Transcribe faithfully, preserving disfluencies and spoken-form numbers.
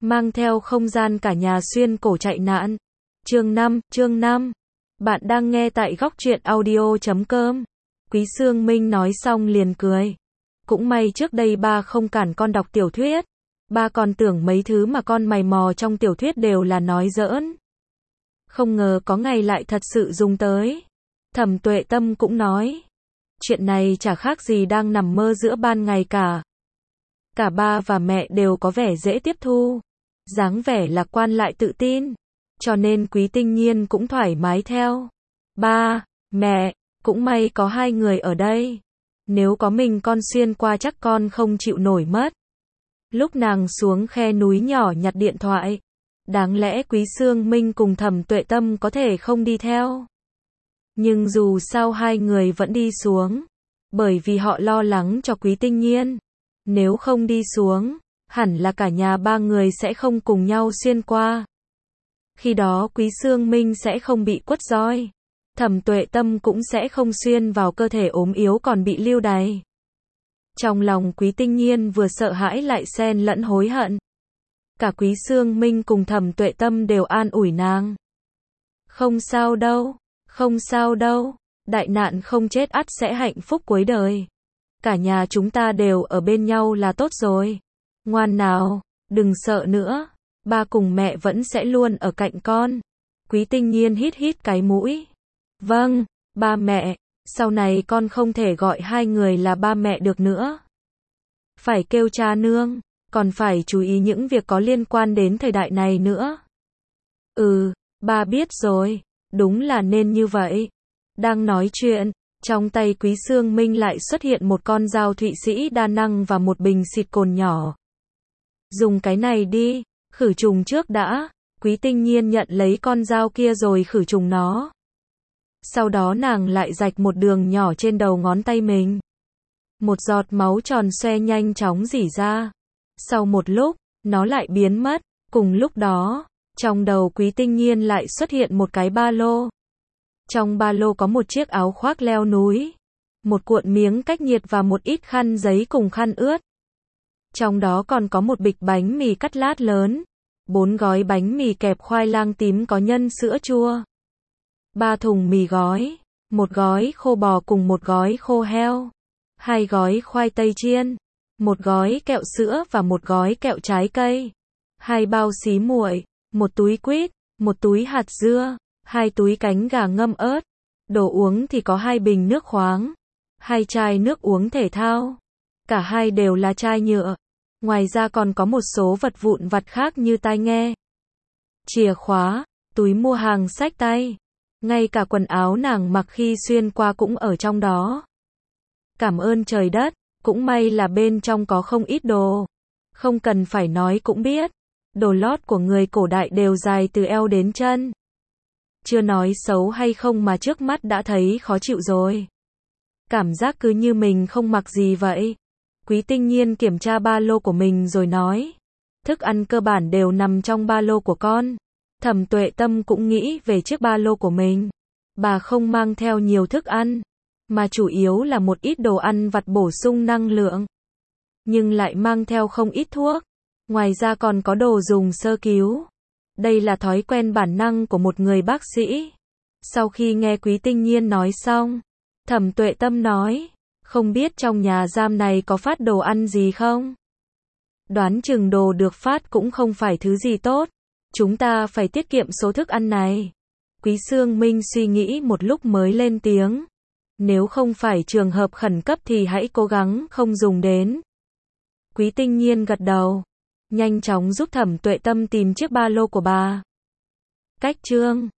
mang theo không gian cả nhà xuyên cổ chạy nạn. Chương năm, chương năm. Bạn đang nghe tại góc truyện audio chấm com. Quý Sương Minh nói xong liền cười. Cũng may trước đây ba không cản con đọc tiểu thuyết. Ba còn tưởng mấy thứ mà con mày mò trong tiểu thuyết đều là nói giỡn. Không ngờ có ngày lại thật sự dùng tới. Thẩm Tuệ Tâm cũng nói. Chuyện này chả khác gì đang nằm mơ giữa ban ngày cả. Cả ba và mẹ đều có vẻ dễ tiếp thu. Dáng vẻ lạc quan lại tự tin. Cho nên Quý Tinh Nhiên cũng thoải mái theo. Ba, mẹ, cũng may có hai người ở đây. Nếu có mình con xuyên qua chắc con không chịu nổi mất. Lúc nàng xuống khe núi nhỏ nhặt điện thoại. Đáng lẽ Quý Sương Minh cùng Thẩm Tuệ Tâm có thể không đi theo. Nhưng dù sao hai người vẫn đi xuống. Bởi vì họ lo lắng cho Quý Tinh Nhiên. Nếu không đi xuống, hẳn là cả nhà ba người sẽ không cùng nhau xuyên qua. Khi đó Quý Sương Minh sẽ không bị quất roi. Thẩm Tuệ Tâm cũng sẽ không xuyên vào cơ thể ốm yếu còn bị lưu đày. Trong lòng Quý Tinh Nhiên vừa sợ hãi lại xen lẫn hối hận. Cả Quý Sương Minh cùng Thẩm Tuệ Tâm đều an ủi nàng. Không sao đâu, không sao đâu, đại nạn không chết ắt sẽ hạnh phúc cuối đời. Cả nhà chúng ta đều ở bên nhau là tốt rồi. Ngoan nào, đừng sợ nữa, ba cùng mẹ vẫn sẽ luôn ở cạnh con. Quý Tinh Nhiên hít hít cái mũi. Vâng, ba mẹ, sau này con không thể gọi hai người là ba mẹ được nữa. Phải kêu cha nương, còn phải chú ý những việc có liên quan đến thời đại này nữa. Ừ, ba biết rồi, đúng là nên như vậy. Đang nói chuyện, trong tay Quý Sương Minh lại xuất hiện một con dao Thụy Sĩ đa năng và một bình xịt cồn nhỏ. Dùng cái này đi, khử trùng trước đã. Quý Tinh Nhiên nhận lấy con dao kia rồi khử trùng nó. Sau đó nàng lại rạch một đường nhỏ trên đầu ngón tay mình. Một giọt máu tròn xoe nhanh chóng rỉ ra. Sau một lúc, nó lại biến mất. Cùng lúc đó, trong đầu Quý Tinh Nhiên lại xuất hiện một cái ba lô. Trong ba lô có một chiếc áo khoác leo núi, một cuộn miếng cách nhiệt và một ít khăn giấy cùng khăn ướt. Trong đó còn có một bịch bánh mì cắt lát lớn, bốn gói bánh mì kẹp khoai lang tím có nhân sữa chua, ba thùng mì gói, một gói khô bò cùng một gói khô heo, hai gói khoai tây chiên, một gói kẹo sữa và một gói kẹo trái cây, hai bao xí muội, một túi quýt, một túi hạt dưa, hai túi cánh gà ngâm ớt. Đồ uống thì có hai bình nước khoáng, hai chai nước uống thể thao. Cả hai đều là chai nhựa. Ngoài ra còn có một số vật vụn vặt khác như tai nghe, chìa khóa, túi mua hàng xách tay. Ngay cả quần áo nàng mặc khi xuyên qua cũng ở trong đó. Cảm ơn trời đất, cũng may là bên trong có không ít đồ. Không cần phải nói cũng biết, đồ lót của người cổ đại đều dài từ eo đến chân. Chưa nói xấu hay không mà trước mắt đã thấy khó chịu rồi. Cảm giác cứ như mình không mặc gì vậy. Quý Tinh Nhiên kiểm tra ba lô của mình rồi nói. Thức ăn cơ bản đều nằm trong ba lô của con. Thẩm Tuệ Tâm cũng nghĩ về chiếc ba lô của mình. Bà không mang theo nhiều thức ăn, mà chủ yếu là một ít đồ ăn vặt bổ sung năng lượng. Nhưng lại mang theo không ít thuốc. Ngoài ra còn có đồ dùng sơ cứu. Đây là thói quen bản năng của một người bác sĩ. Sau khi nghe Quý Tinh Nhiên nói xong, Thẩm Tuệ Tâm nói, không biết trong nhà giam này có phát đồ ăn gì không? Đoán chừng đồ được phát cũng không phải thứ gì tốt. Chúng ta phải tiết kiệm số thức ăn này. Quý Sương Minh suy nghĩ một lúc mới lên tiếng. Nếu không phải trường hợp khẩn cấp thì hãy cố gắng không dùng đến. Quý Tinh Nhiên gật đầu. Nhanh chóng giúp Thẩm Tuệ Tâm tìm chiếc ba lô của bà. Cách chương